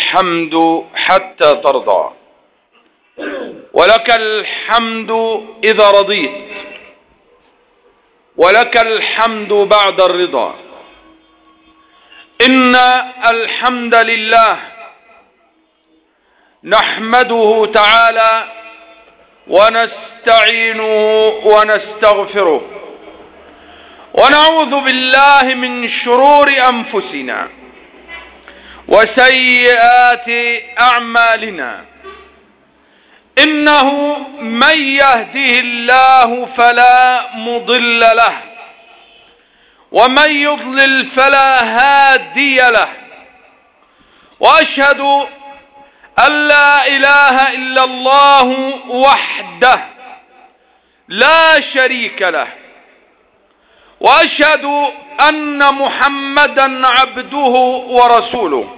الحمد حتى ترضى، ولك الحمد إذا رضيت، ولك الحمد بعد الرضا. إن الحمد لله نحمده تعالى ونستعينه ونستغفره، ونعوذ بالله من شرور أنفسنا وسيئات أعمالنا. إنه من يهده الله فلا مضل له، ومن يضلل فلا هادي له. وأشهد أن لا إله إلا الله وحده لا شريك له، وأشهد أن محمدا عبده ورسوله.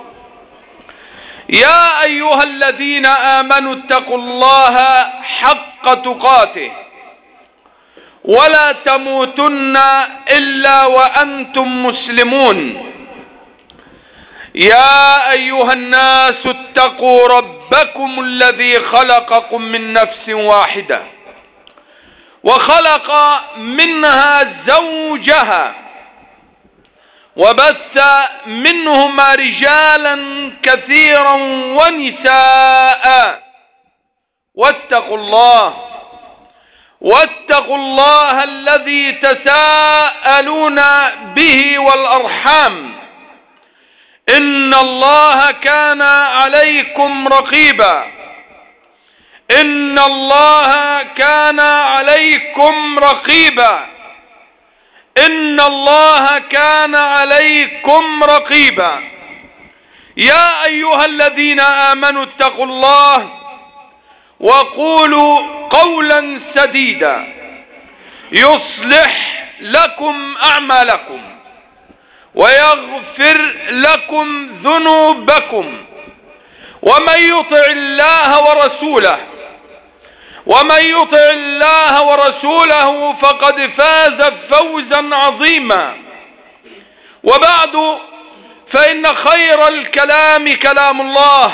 يا أيها الذين آمنوا اتقوا الله حق تقاته ولا تموتن إلا وأنتم مسلمون. يا أيها الناس اتقوا ربكم الذي خلقكم من نفس واحدة، وخلق منها زوجها، وبث منهما رجالا كثيرا ونساء. واتقوا الله الذي تساءلون به والأرحام، إن الله كان عليكم رقيبا. إن الله كان عليكم رقيبا. إن الله كان عليكم رقيبا. يا أيها الذين آمنوا اتقوا الله وقولوا قولا سديدا يصلح لكم أعمالكم ويغفر لكم ذنوبكم، ومن يطع الله ورسوله فقد فاز فوزا عظيما. وبعد، فإن خير الكلام كلام الله،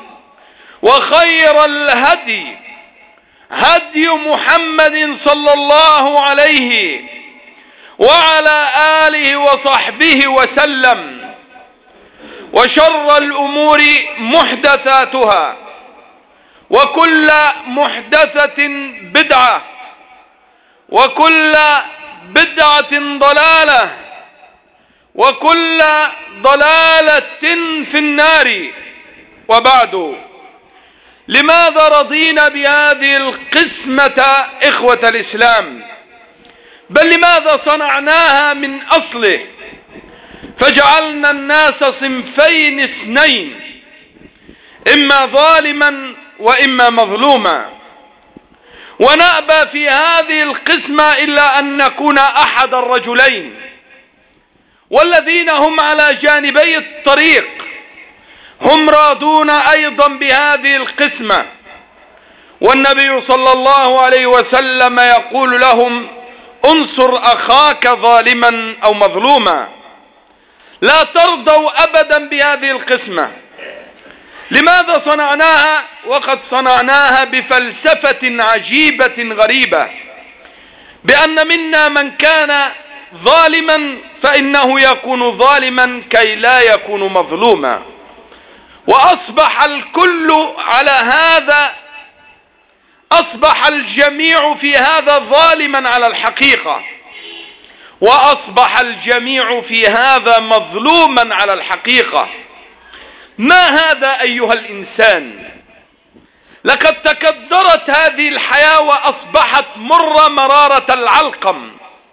وخير الهدي هدي محمد صلى الله عليه وعلى آله وصحبه وسلم. وشر الأمور محدثاتها، وكل محدثة بدعة، وكل بدعة ضلالة، وكل ضلالة في النار. وبعد، لماذا رضينا بهذه القسمة إخوة الإسلام؟ بل لماذا صنعناها من أصله فجعلنا الناس صنفين اثنين، إما ظالما وإما مظلوما؟ ونأبى في هذه القسمة إلا أن نكون أحد الرجلين، والذين هم على جانبي الطريق هم راضون أيضا بهذه القسمة. والنبي صلى الله عليه وسلم يقول لهم: انصر أخاك ظالما أو مظلوما. لا ترضوا أبدا بهذه القسمة. لماذا صنعناها؟ وقد صنعناها بفلسفة عجيبة غريبة، بأن منا من كان ظالما فإنه يكون ظالما كي لا يكون مظلوما، وأصبح الكل على هذا، أصبح الجميع في هذا ظالما على الحقيقة، وأصبح الجميع في هذا مظلوما على الحقيقة. ما هذا أيها الإنسان؟ لقد تكدرت هذه الحياة وأصبحت مرارة العلقم،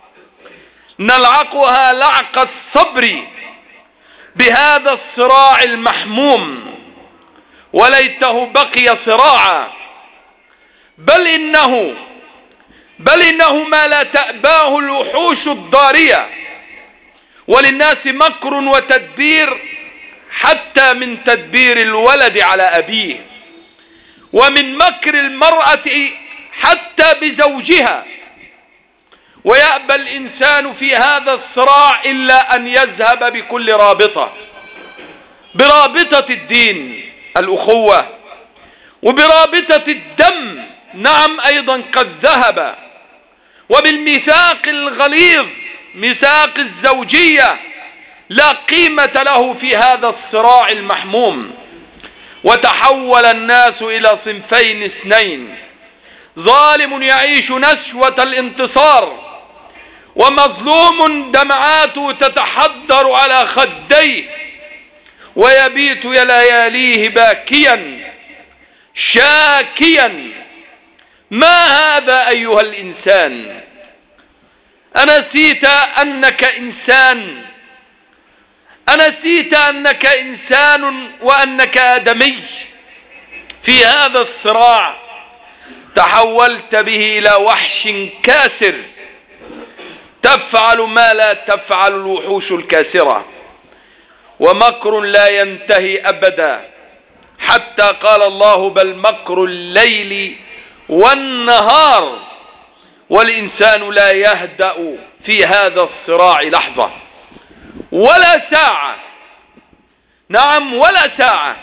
نلعقها لعق الصبر بهذا الصراع المحموم، وليته بقي صراعا. بل إنه ما لا تأباه الوحوش الضارية، وللناس مكر وتدبير، حتى من تدبير الولد على أبيه، ومن مكر المرأة حتى بزوجها. ويأبى الإنسان في هذا الصراع إلا أن يذهب بكل رابطة، برابطة الدين، الأخوة وبرابطة الدم، نعم أيضا قد ذهب، وبالميثاق الغليظ ميثاق الزوجية لا قيمة له في هذا الصراع المحموم. وتحول الناس إلى صنفين اثنين: ظالم يعيش نشوة الانتصار، ومظلوم دمعاته تتحدر على خديه ويبيت لياليه باكيا شاكيا. ما هذا أيها الإنسان؟ أنسيت أنك إنسان؟ أنسيت أنك إنسان وأنك آدمي؟ في هذا الصراع تحولت به إلى وحش كاسر تفعل ما لا تفعل الوحوش الكاسرة، ومكر لا ينتهي أبدا، حتى قال الله: بل مكر الليل والنهار. والإنسان لا يهدأ في هذا الصراع لحظة ولا ساعة، نعم ولا ساعة.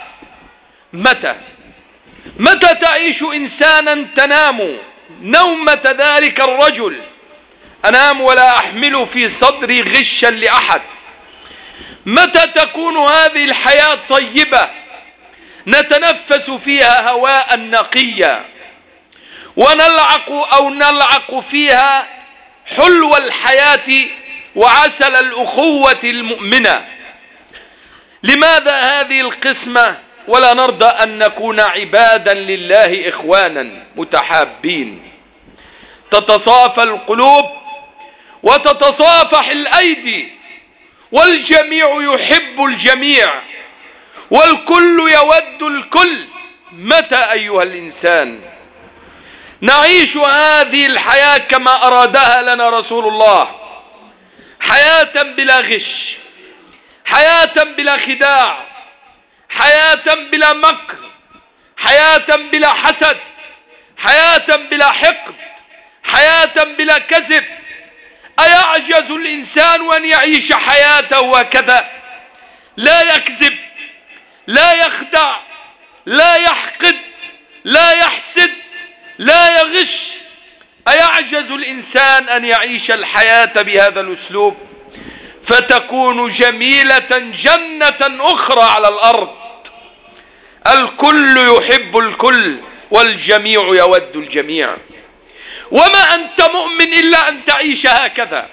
متى تعيش إنسانا تنام نومة ذلك الرجل؟ أنام ولا أحمل في صدري غشا لأحد. متى تكون هذه الحياة طيبة نتنفس فيها هواء نقيا ونلعق فيها حلو الحياة وعسل الأخوة المؤمنة؟ لماذا هذه القسمة ولا نرضى أن نكون عبادا لله إخوانا متحابين؟ تتصافى القلوب وتتصافح الأيدي، والجميع يحب الجميع، والكل يود الكل. متى أيها الإنسان نعيش هذه الحياة كما أرادها لنا رسول الله؟ حياة بلا غش، حياة بلا خداع، حياة بلا مكر، حياة بلا حسد، حياة بلا حقد، حياة بلا كذب. أيعجز الإنسان أن يعيش حياته هكذا؟ لا يكذب، لا يخدع، لا يحقد، لا يحسد، لا يغش. أيعجز الإنسان أن يعيش الحياة بهذا الأسلوب فتكون جميلة جنة أخرى على الأرض؟ الكل يحب الكل والجميع يود الجميع. وما أنت مؤمن إلا أن تعيش هكذا،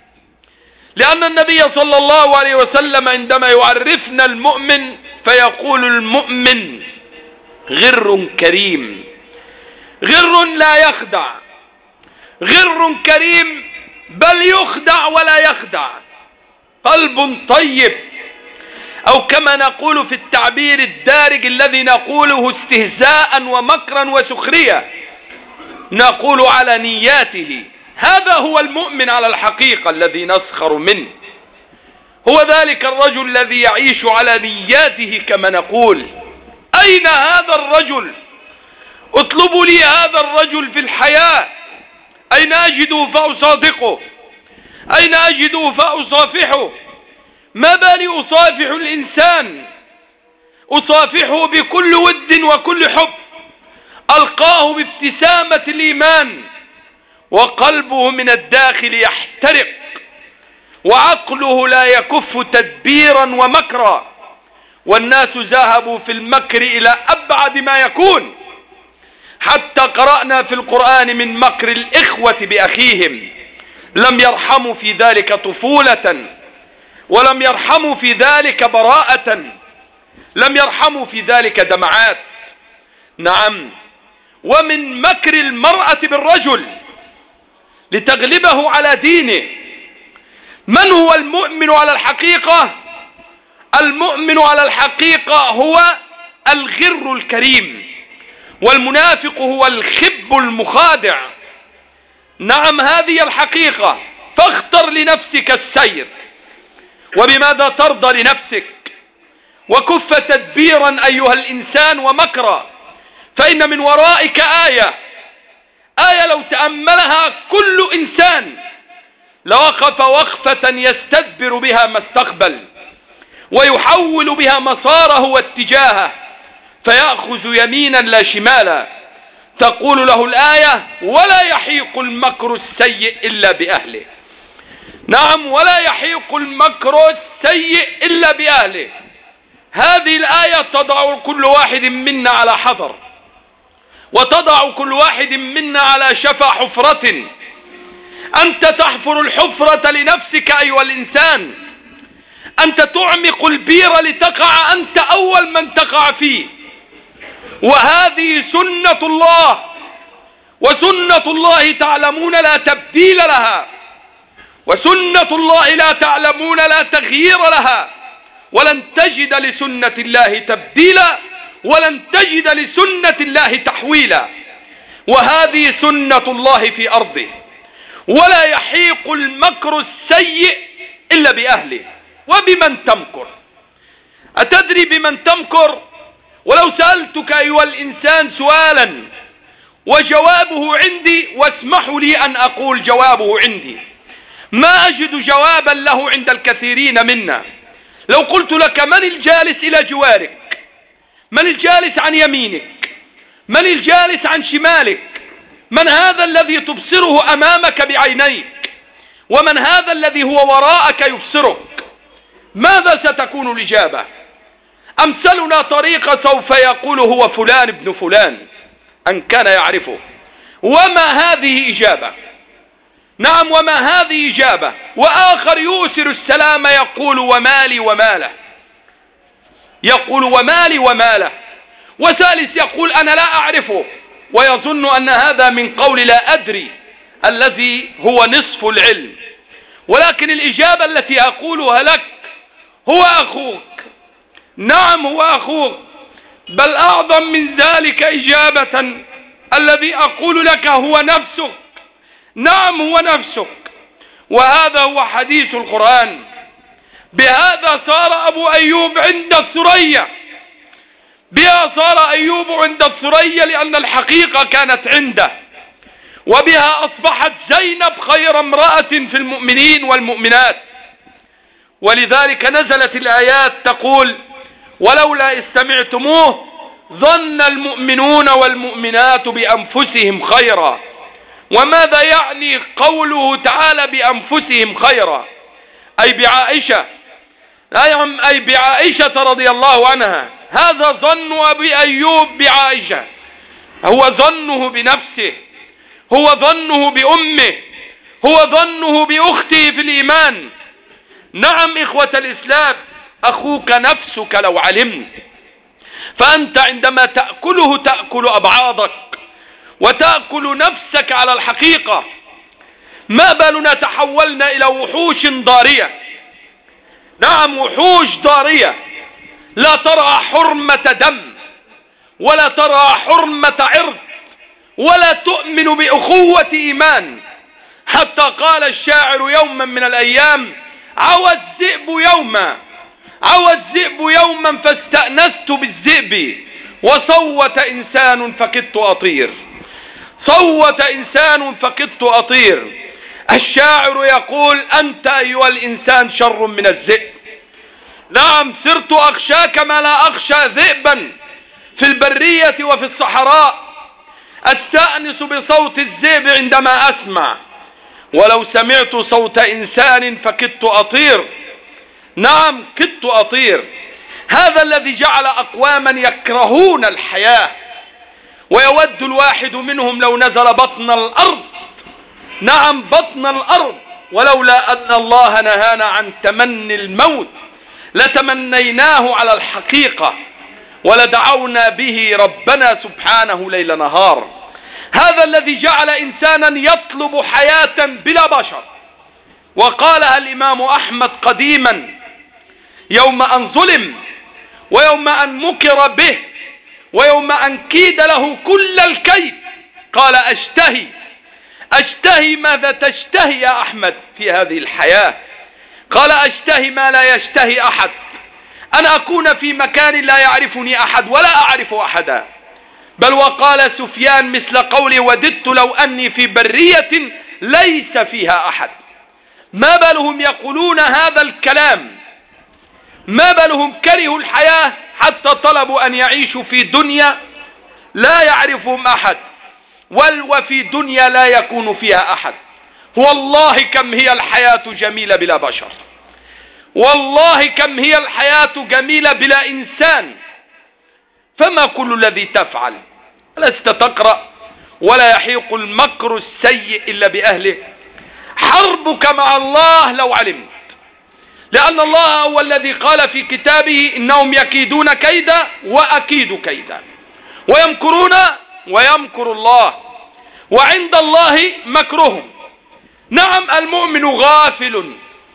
لأن النبي صلى الله عليه وسلم عندما يعرفنا المؤمن فيقول: المؤمن غر كريم، غر لا يخدع، غر كريم بل يخدع ولا يخدع، قلب طيب، أو كما نقول في التعبير الدارج الذي نقوله استهزاء ومكرا وسخرية، نقول على نياته. هذا هو المؤمن على الحقيقة الذي نسخر منه، هو ذلك الرجل الذي يعيش على نياته كما نقول. أين هذا الرجل؟ اطلبوا لي هذا الرجل في الحياة. أين أجده فأصادقه؟ أين أجده فأصافحه؟ ما بالي أصافح الإنسان؟ أصافحه بكل ود وكل حب، ألقاه بابتسامة الإيمان، وقلبه من الداخل يحترق، وعقله لا يكف تدبيرا ومكرا. والناس ذهبوا في المكر إلى أبعد ما يكون، حتى قرأنا في القرآن من مكر الإخوة بأخيهم، لم يرحموا في ذلك طفولة، ولم يرحموا في ذلك براءة، لم يرحموا في ذلك دمعات. نعم، ومن مكر المرأة بالرجل لتغلبه على دينه. من هو المؤمن على الحقيقة؟ المؤمن على الحقيقة هو الغر الكريم، والمنافق هو الخب المخادع. نعم، هذه الحقيقة. فاختر لنفسك السير، وبماذا ترضى لنفسك؟ وكف تدبيرا أيها الإنسان ومكرا، فإن من ورائك آية لو تأملها كل إنسان لوقف وقفة يستدبر بها ما استقبل، ويحول بها مساره واتجاهه، فيأخذ يمينا لا شمالا. تقول له الآية: ولا يحيق المكر السيء إلا بأهله. نعم، ولا يحيق المكر السيء إلا بأهله. هذه الآية تضع كل واحد منا على حذر، وتضع كل واحد منا على شفا حفرة. أنت تحفر الحفرة لنفسك أيها الإنسان، أنت تعمق البير لتقع أنت أول من تقع فيه. وهذه سنة الله، وسنة الله تعلمون لا تبديل لها، وسنة الله لا تعلمون لا تغيير لها، ولن تجد لسنة الله تبديلا، ولن تجد لسنة الله تحويلا. وهذه سنة الله في أرضه. ولا يحيق المكر السيء إلا بأهله. وبمن تمكر؟ أتدري بمن تمكر؟ ولو سألتك أيها الإنسان سؤالا وجوابه عندي، واسمحوا لي أن أقول جوابه عندي، ما أجد جوابا له عند الكثيرين منا. لو قلت لك: من الجالس إلى جوارك؟ من الجالس عن يمينك؟ من الجالس عن شمالك؟ من هذا الذي تبصره أمامك بعينيك؟ ومن هذا الذي هو وراءك يبصرك؟ ماذا ستكون الإجابة؟ أمثلنا طريقة سوف يقول هو فلان ابن فلان أن كان يعرفه. وما هذه إجابة؟ نعم، وما هذه إجابة. وآخر يؤثر السلام يقول: ومالي وماله، يقول: ومالي وماله. وثالث يقول: أنا لا أعرفه، ويظن أن هذا من قول لا أدري الذي هو نصف العلم. ولكن الإجابة التي أقولها لك: هو أخوك. نعم، هو أخوك. بل أعظم من ذلك إجابة، الذي أقول لك هو نفسك. نعم، هو نفسك. وهذا هو حديث القرآن. بهذا صار أبو أيوب عند الثريا، بها صار أيوب عند الثريا لأن الحقيقة كانت عنده. وبها أصبحت زينب خير امرأة في المؤمنين والمؤمنات. ولذلك نزلت الآيات تقول: ولولا إذ سمعتموه ظن المؤمنون والمؤمنات بأنفسهم خيرا. وماذا يعني قوله تعالى بأنفسهم خيرا؟ أي بعائشة، أي بعائشة رضي الله عنها. هذا ظن أبي أيوب بعائشة، هو ظنه بنفسه، هو ظنه بأمه، هو ظنه بأخته في الإيمان. نعم إخوة الإسلام، أخوك نفسك لو علمت. فأنت عندما تأكله تأكل أبعاضك وتأكل نفسك على الحقيقة. ما بالنا تحولنا إلى وحوش ضارية. نعم، وحوش ضارية لا ترى حرمة دم، ولا ترى حرمة عرض، ولا تؤمن بأخوة إيمان. حتى قال الشاعر يوما من الأيام: عوى الذئب يوما، عوى الذئب يوما فاستأنست بالذئب، وصوت إنسان فكدت أطير. صوت إنسان فكدت أطير. الشاعر يقول: أنت أيها الإنسان شر من الذئب. نعم، صرت أخشاك ما لا أخشى ذئبا في البرية وفي الصحراء. أستأنس بصوت الذئب عندما أسمع، ولو سمعت صوت إنسان فكدت أطير. نعم، كدت أطير. هذا الذي جعل أقواما يكرهون الحياة، ويود الواحد منهم لو نزل بطن الأرض. نعم، بطن الأرض. ولولا أن الله نهانا عن تمني الموت لتمنيناه على الحقيقة، ولدعونا به ربنا سبحانه ليل نهار. هذا الذي جعل إنسانا يطلب حياة بلا بشر. وقالها الإمام أحمد قديما يوم أن ظلم، ويوم أن مكر به، ويوم أن كيد له كل الكيد، قال: أشتهي أشتهي. ماذا تشتهي يا أحمد في هذه الحياة؟ قال: أشتهي ما لا يشتهي أحد، أن أكون في مكان لا يعرفني أحد ولا أعرف أحدا. بل وقال سفيان مثل قولي: وددت لو أني في برية ليس فيها أحد. ما بالهم يقولون هذا الكلام؟ ما بالهم كرهوا الحياة حتى طلبوا أن يعيشوا في دنيا لا يعرفهم أحد، وفي دنيا لا يكون فيها أحد. والله كم هي الحياة جميلة بلا بشر، والله كم هي الحياة جميلة بلا إنسان. فما كل الذي تفعل؟ لست تقرأ ولا يحيق المكر السيء إلا بأهله. حربك مع الله لو علمت، لأن الله هو الذي قال في كتابه إنهم يكيدون كيدا وأكيد كيدا، ويمكرون ويمكر الله، وعند الله مكرهم. نعم المؤمن غافل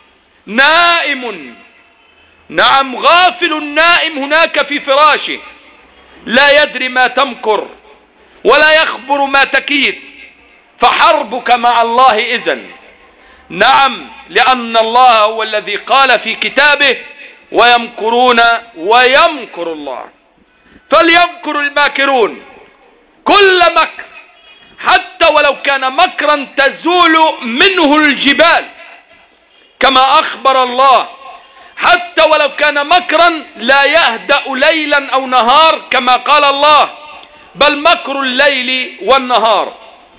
نائم، نعم غافل نائم هناك في فراشه، لا يدري ما تمكر ولا يخبر ما تكيد. فحربك مع الله إذن. نعم، لأن الله هو الذي قال في كتابه ويمكرون ويمكر الله. فليمكر الماكرون كل مكر، حتى ولو كان مكرا تزول منه الجبال كما أخبر الله، حتى ولو كان مكرا لا يهدأ ليلا أو نهار كما قال الله، بل مكر الليل والنهار.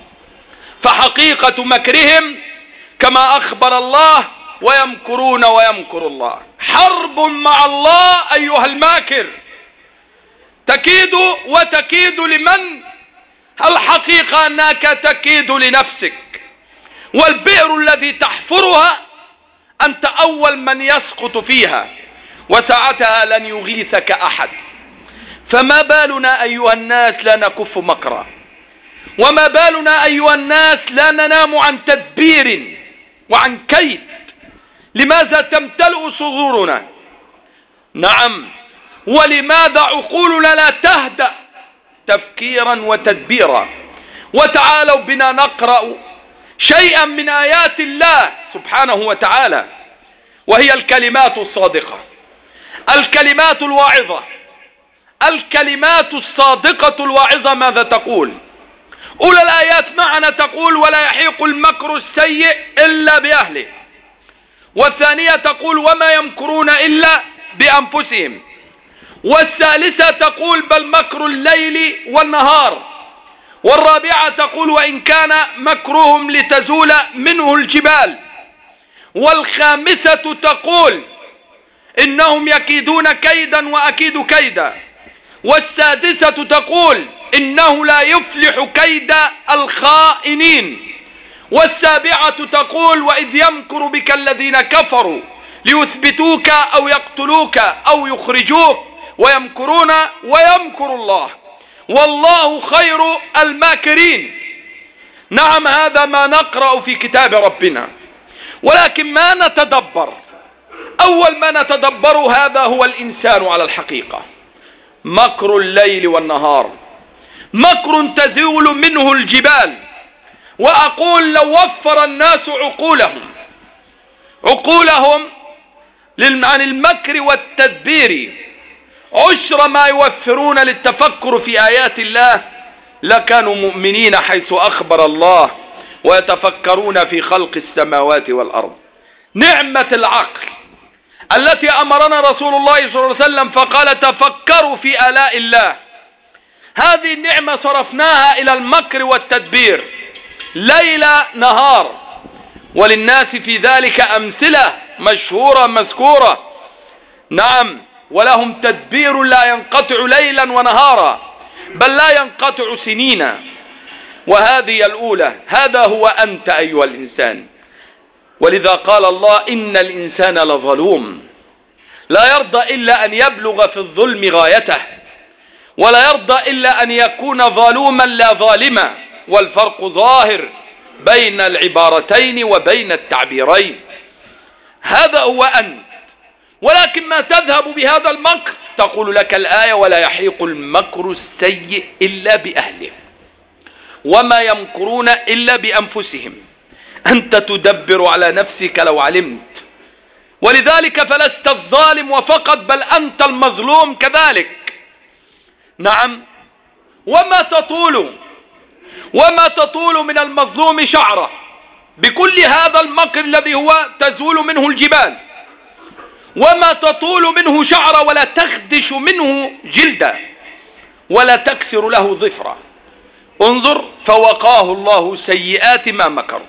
فحقيقة مكرهم كما أخبر الله ويمكرون ويمكر الله. حرب مع الله أيها الماكر، تكيد وتكيد لمن؟ الحقيقة أنك تكيد لنفسك، والبئر الذي تحفرها أنت أول من يسقط فيها، وساعتها لن يغيثك أحد. فما بالنا أيها الناس لا نكف مكرا، وما بالنا أيها الناس لا ننام عن تدبير وعن كيد؟ لماذا تمتلئ صدورنا؟ نعم، ولماذا عقولنا لا تهدأ تفكيرا وتدبيرا؟ وتعالوا بنا نقرأ شيئا من آيات الله سبحانه وتعالى، وهي الكلمات الصادقة، الكلمات الواعظة، الكلمات الصادقة الواعظة. ماذا تقول؟ أولى الآيات معنا تقول ولا يحيق المكر السيء إلا بأهله، والثانية تقول وما يمكرون إلا بأنفسهم، والثالثة تقول بل مكر الليل والنهار، والرابعة تقول وإن كان مكرهم لتزول منه الجبال، والخامسة تقول إنهم يكيدون كيدا وأكيد كيدا، والسادسة تقول إنه لا يفلح كيد الخائنين، والسابعة تقول وإذ يمكر بك الذين كفروا ليثبتوك أو يقتلوك أو يخرجوك ويمكرون ويمكر الله والله خير الماكرين. نعم، هذا ما نقرأ في كتاب ربنا، ولكن ما نتدبر. أول ما نتدبر هذا هو الإنسان على الحقيقة. مكر الليل والنهار، مكر تزول منه الجبال. وأقول لو وفر الناس عقولهم عن المكر والتدبير عشر ما يوفرون للتفكر في آيات الله لكانوا مؤمنين حيث أخبر الله ويتفكرون في خلق السماوات والأرض. نعمة العقل التي أمرنا رسول الله صلى الله عليه وسلم فقال تفكروا في آلاء الله، هذه النعمة صرفناها إلى المكر والتدبير ليل نهار، وللناس في ذلك أمثلة مشهورة مذكورة. نعم، ولهم تدبير لا ينقطع ليلا ونهارا، بل لا ينقطع سنين. وهذه الأولى، هذا هو أنت أيها الإنسان. ولذا قال الله إن الإنسان لظلوم، لا يرضى إلا أن يبلغ في الظلم غايته، ولا يرضى إلا أن يكون ظلوما لا ظالما، والفرق ظاهر بين العبارتين وبين التعبيرين. هذا هو أنت. ولكن ما تذهب بهذا المكر؟ تقول لك الآية ولا يحيق المكر السيء إلا بأهله وما يمكرون إلا بأنفسهم. أنت تدبر على نفسك لو علمت، ولذلك فلست الظالم وفقط، بل أنت المظلوم كذلك. نعم، وما تطول من المظلوم شعره بكل هذا المكر الذي هو تزول منه الجبال، وما تطول منه شعرا ولا تخدش منه جلدا ولا تكسر له ظفرا. انظر، فوقاه الله سيئات ما مكروا.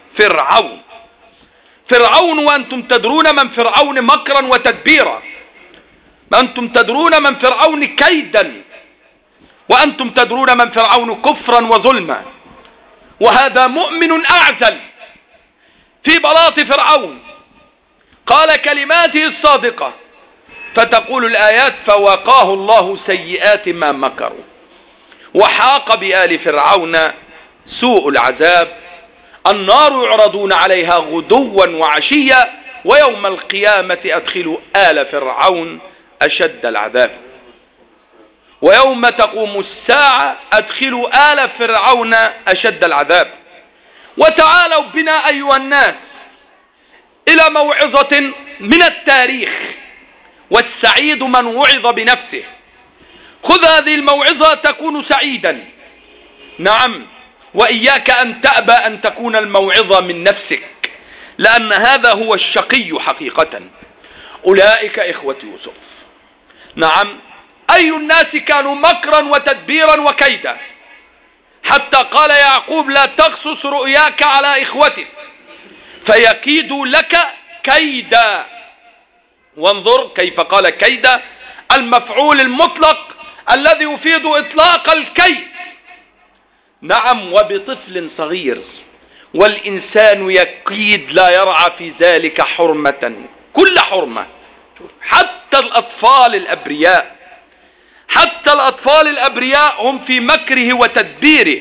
فرعون وأنتم تدرون من فرعون مكرا وتدبيرا، أنتم تدرون من فرعون كيدا، وأنتم تدرون من فرعون كفرا وظلما. وهذا مؤمن أعزل في بلاط فرعون قال كلماته الصادقة، فتقول الآيات فوقاه الله سيئات ما مكروا وحاق بآل فرعون سوء العذاب. النار يعرضون عليها غدوا وعشيا ويوم القيامة أدخلوا آل فرعون أشد العذاب. ويوم تقوم الساعة أدخلوا آل فرعون أشد العذاب. وتعالوا بنا أيها الناس إلى موعظة من التاريخ، والسعيد من وعظ بنفسه. خذ هذه الموعظة تكون سعيدا. نعم، وإياك أن تأبى أن تكون الموعظة من نفسك، لأن هذا هو الشقي حقيقة. أولئك إخوة يوسف. نعم، أي الناس كانوا مكرا وتدبيرا وكيدا، حتى قال يعقوب لا تقصص رؤياك على إخوتك فيكيدوا لك كيدا. وانظر كيف قال كيدا، المفعول المطلق الذي يفيد إطلاق الكيد. نعم، وبطفل صغير، والإنسان يكيد لا يرعى في ذلك حرمة، كل حرمة. حتى الأطفال الأبرياء، حتى الأطفال الأبرياء هم في مكره وتدبيره.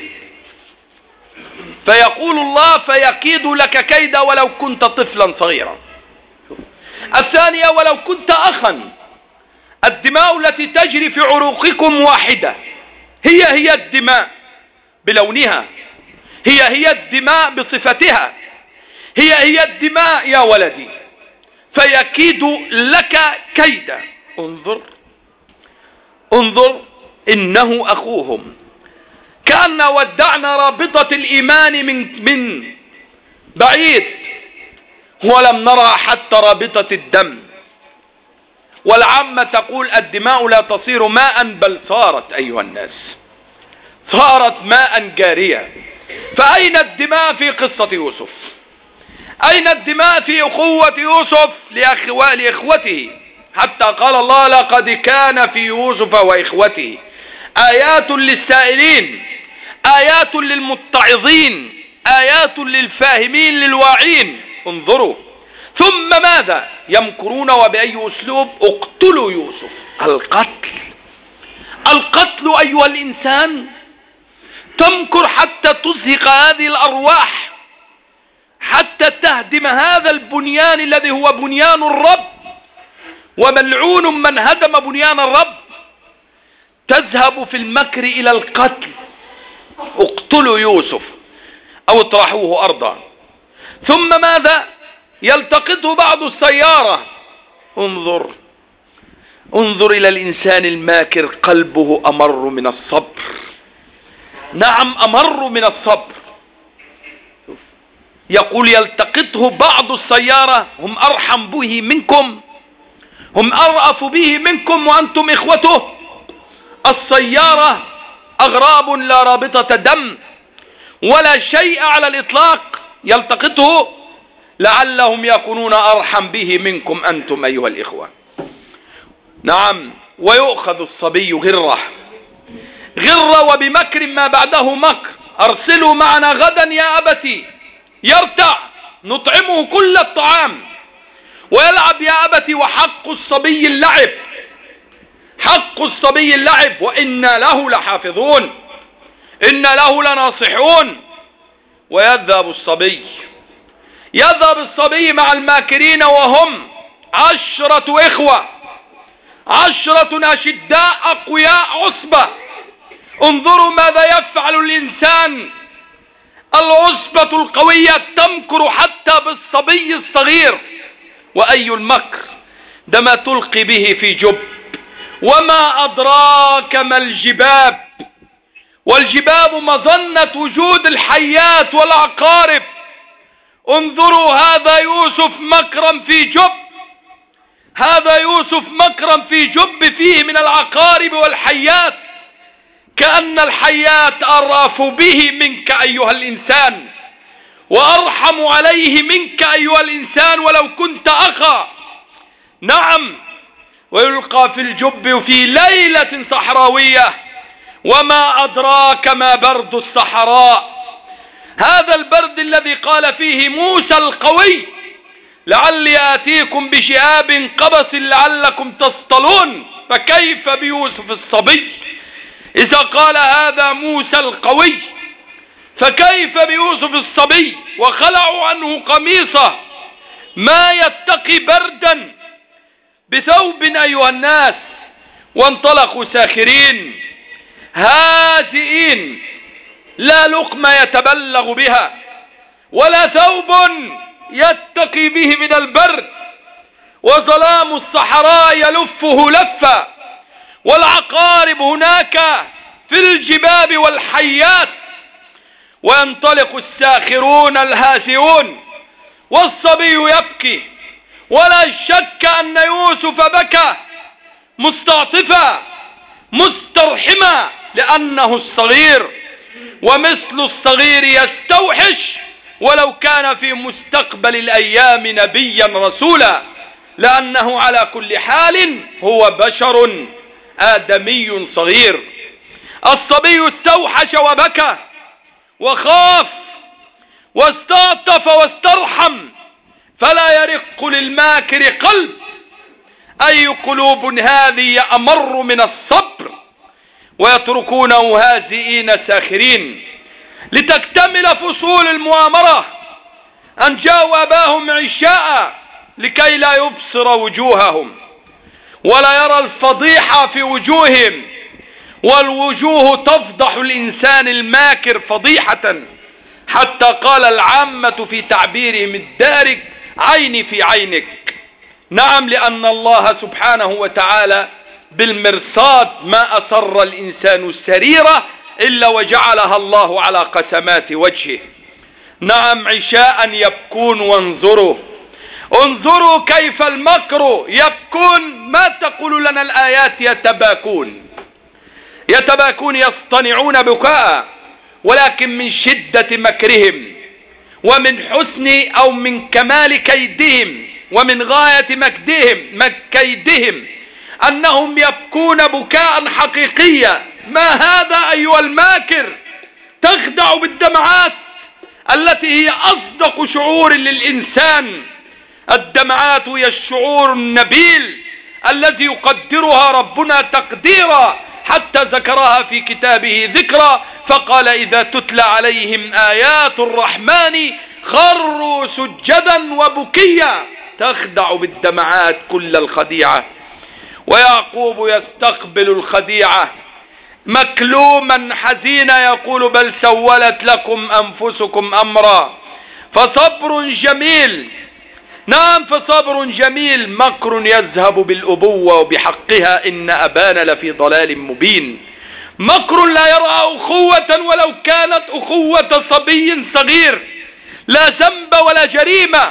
فيقول الله فيكيد لك كيدا ولو كنت طفلا صغيرا. الثانية ولو كنت أخا. الدماء التي تجري في عروقكم واحدة، هي الدماء بلونها، هي الدماء بصفتها، هي الدماء يا ولدي. فيكيد لك كيدا. انظر إنه أخوهم. كأن ودعنا رابطة الإيمان من بعيد، ولم نرى حتى رابطة الدم. والعامة تقول الدماء لا تصير ماء، بل صارت أيها الناس، صارت ماء جارية. فأين الدماء في قصة يوسف؟ أين الدماء في أخوة يوسف لإخوته؟ حتى قال الله لقد كان في يوسف وإخوته آيات للسائلين، آيات للمتعظين، آيات للفاهمين للواعين. انظروا، ثم ماذا يمكرون وبأي أسلوب؟ اقتلوا يوسف. القتل أيها الإنسان، تمكر حتى تزهق هذه الأرواح، حتى تهدم هذا البنيان الذي هو بنيان الرب، وملعون من هدم بنيان الرب. تذهب في المكر إلى القتل. اقتلوا يوسف أو اطرحوه أرضا. ثم ماذا؟ يلتقطه بعض السيارة. انظر إلى الإنسان الماكر، قلبه أمر من الصبر. نعم، أمر من الصبر. يقول يلتقطه بعض السيارة، هم أرحم به منكم، هم أرأف به منكم وأنتم إخوته. السيارة أغراب لا رابطة دم ولا شيء على الإطلاق، يلتقطه لعلهم يكونون أرحم به منكم أنتم أيها الإخوة. نعم، ويؤخذ الصبي غرة وبمكر ما بعده مكر. أرسلوا معنا غدا يا أبتي يرتع، نطعمه كل الطعام ويلعب يا أبتي. وحق الصبي اللعب، حق الصبي اللعب، وإنا له لحافظون، إنا له لناصحون. ويذهب الصبي مع الماكرين، وهم 10 إخوة، 10 أشداء أقوياء عصبة. انظروا ماذا يفعل الإنسان. العصبة القوية تمكر حتى بالصبي الصغير. وأي المكر ده ما تلقي به في جب. وما أدراك ما الجباب، والجباب مظنة وجود الحيات والعقارب. انظروا هذا يوسف مكرا في جب. هذا يوسف مكرا في جب فيه من العقارب والحيات، كأن الحيات أرأف به منك أيها الإنسان، وأرحم عليه منك أيها الإنسان ولو كنت أخا. نعم، ويلقى في الجب في ليلة صحراوية، وما أدراك ما برد الصحراء. هذا البرد الذي قال فيه موسى القوي: لعلي آتيكم بشهاب قبس لعلكم تصطلون. فكيف بيوسف الصبي إذا قال هذا موسى القوي؟ فكيف بيوسف الصبي وخلعوا عنه قميصه ما يتقي بردا بثوب أيها الناس، وانطلقوا ساخرين هازئين، لا لقمة يتبلغ بها ولا ثوب يتقي به من البرد، وظلام الصحراء يلفه لفا، والعقارب هناك في الجباب والحيات، وينطلق الساخرون الهازئون والصبي يبكي. ولا شك أن يوسف بكى مستعطفا مسترحما لأنه الصغير، ومثل الصغير يستوحش ولو كان في مستقبل الأيام نبيا رسولا، لأنه على كل حال هو بشر آدمي صغير. الصبي استوحش وبكى وخاف واستعطف واسترحم، فلا يرق للماكر قلب. أي قلوب هذه أمر من الصبر، ويتركونه هازئين ساخرين. لتكتمل فصول المؤامرة أن جاءوا أباهم عشاء لكي لا يبصر وجوههم ولا يرى الفضيحة في وجوههم، والوجوه تفضح الإنسان الماكر فضيحة، حتى قال العامة في تعبيرهم: الدارك عيني في عينك. نعم، لأن الله سبحانه وتعالى بالمرصاد ما أسر الإنسان السريرة إلا وجعلها الله على قسمات وجهه. نعم، عشاء يبكون، وانظروا انظروا كيف المكر يبكون. ما تقول لنا الآيات؟ يتباكون يصطنعون بكاء، ولكن من شدة مكرهم ومن حسن أو من كمال كيدهم ومن غاية كيدهم أنهم يبكون بكاء حقيقيا. ما هذا أيها الماكر؟ تخدع بالدمعات التي هي أصدق شعور للإنسان. الدمعات هي الشعور النبيل الذي يقدرها ربنا تقديرا، حتى ذكرها في كتابه ذكرا، فقال: إذا تتلى عليهم آيات الرحمن خروا سجدا وبكيا. تخدع بالدمعات كل الخديعة. ويعقوب يستقبل الخديعة مكلوما حزينا يقول: بل سولت لكم أنفسكم أمرا فصبر جميل. نعم، فصبر جميل. مكر يذهب بالأبوة وبحقها، إن أبانا لفي ضلال مبين. مكر لا يرى أخوة ولو كانت أخوة صبي صغير، لا ذنب ولا جريمة.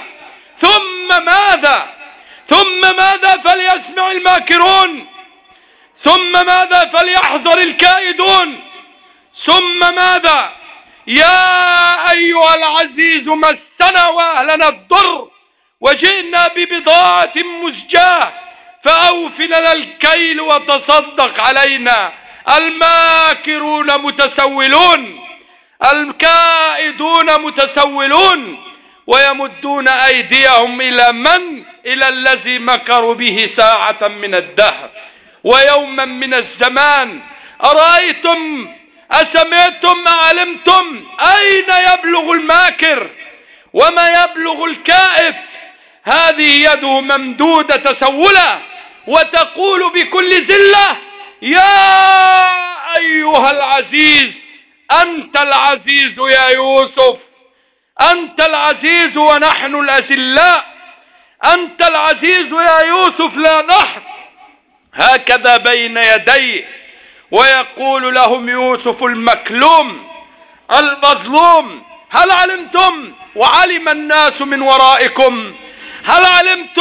ثم ماذا فليسمع الماكرون، ثم ماذا فليحذر الكائدون، ثم ماذا؟ يا أيها العزيز مسنا وأهلنا الضر وجئنا ببضاعة مزجاة فأوف لنا الكيل وتصدق علينا. الماكرون متسولون، الكائدون متسولون، ويمدون أيديهم إلى من؟ إلى الذي مكروا به ساعة من الدهر ويوما من الزمان. أرأيتم أسمعتم أعلمتم أين يبلغ الماكر وما يبلغ الكائف؟ هذه يده ممدودة تسولا وتقول بكل ذلة: يا أيها العزيز. أنت العزيز يا يوسف، أنت العزيز ونحن الأذلاء، أنت العزيز يا يوسف لا نحن. هكذا بين يديه. ويقول لهم يوسف المكلوم المظلوم: هل علمتم وعلم الناس من ورائكم، هل علمتم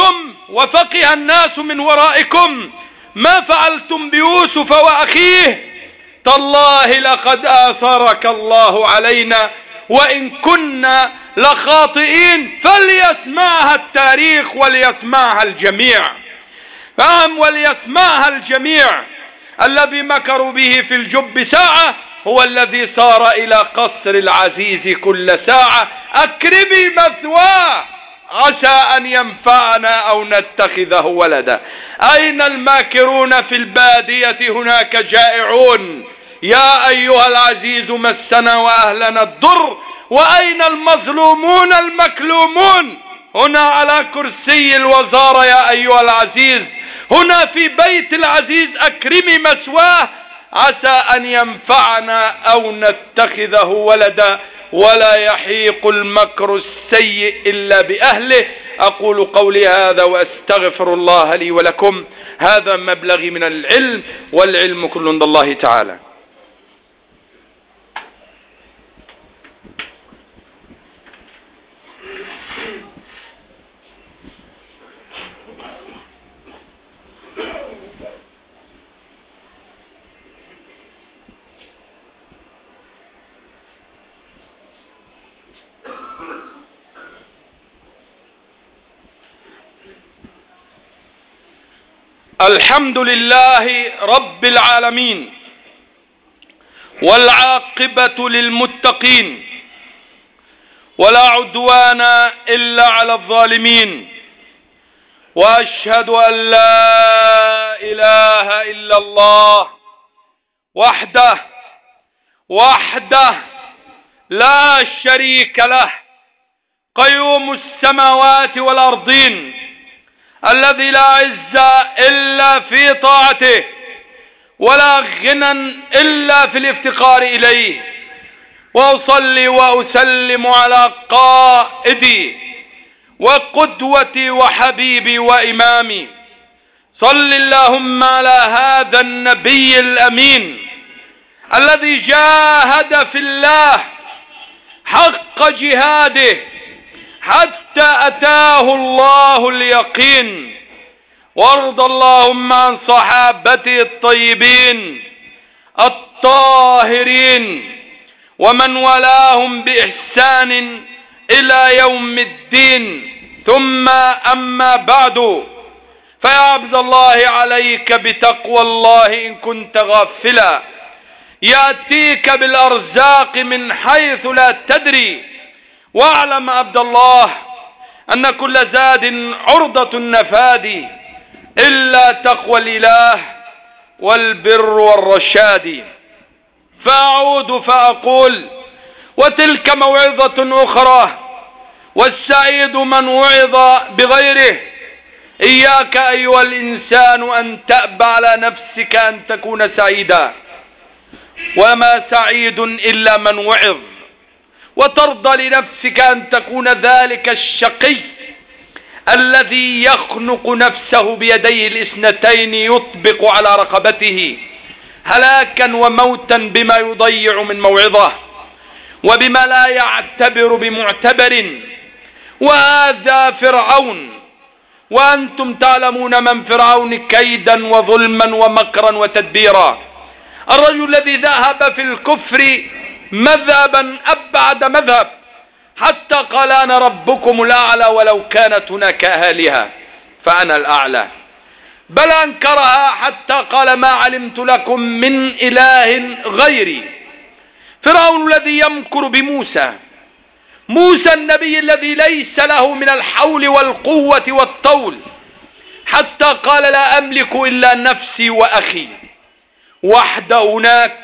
وفقه الناس من ورائكم ما فعلتم بيوسف وأخيه، تالله لقد آثرك الله علينا وإن كنا لخاطئين. فليسمعها التاريخ وليسمعها الجميع، وليسمعها الجميع. الذي مكروا به في الجب ساعة هو الذي سار إلى قصر العزيز كل ساعة. أكرمي مثواه عسى أن ينفعنا أو نتخذه ولدا. أين الماكرون في البادية؟ هناك جائعون. يا أيها العزيز مسنا وأهلنا الضر. وأين المظلومون المكلومون؟ هنا على كرسي الوزارة يا أيها العزيز، هنا في بيت العزيز. أكرمي مثواه عسى أن ينفعنا أو نتخذه ولدا. ولا يحيق المكر السيء إلا بأهله. أقول قولي هذا وأستغفر الله لي ولكم. هذا مبلغي من العلم، والعلم كل عند الله تعالى. الحمد لله رب العالمين، والعاقبة للمتقين، ولا عدوان إلا على الظالمين. وأشهد أن لا إله إلا الله وحده لا شريك له، قيوم السماوات والأرضين، الذي لا عز إلا في طاعته، ولا غنى إلا في الافتقار إليه. وأصلي وأسلم على قائدي وقدوتي وحبيبي وإمامي. صل اللهم على هذا النبي الأمين الذي جاهد في الله حق جهاده حتى أتاه الله اليقين. وارض اللهم عن صحابته الطيبين الطاهرين ومن ولاهم بإحسان إلى يوم الدين. ثم أما بعد، فيا عبد الله عليك بتقوى الله إن كنت غافلا. يأتيك بالأرزاق من حيث لا تدري. واعلم عبد الله أن كل زاد عرضة النفاد إلا تقوى الإله والبر والرشاد. فأعود فأقول: وتلك موعظة أخرى، والسعيد من وعظ بغيره. إياك أيها الإنسان أن تأبى على نفسك أن تكون سعيدا، وما سعيد إلا من وعظ. وترضى لنفسك أن تكون ذلك الشقي الذي يخنق نفسه بيديه الاثنتين يطبق على رقبته هلاكا وموتا بما يضيع من موعظة وبما لا يعتبر بمعتبر. وهذا فرعون، وأنتم تعلمون من فرعون كيدا وظلما ومكرا وتدبيرا. الرجل الذي ذهب في الكفر مذهبا أبعد مذهب، حتى قال: أنا ربكم الأعلى ولو كانت هناك آلهة فأنا الأعلى. بل أنكرها حتى قال: ما علمت لكم من إله غيري. فرعون الذي يمكر بموسى، موسى النبي الذي ليس له من الحول والقوة والطول، حتى قال: لا أملك إلا نفسي وأخي. وحده هناك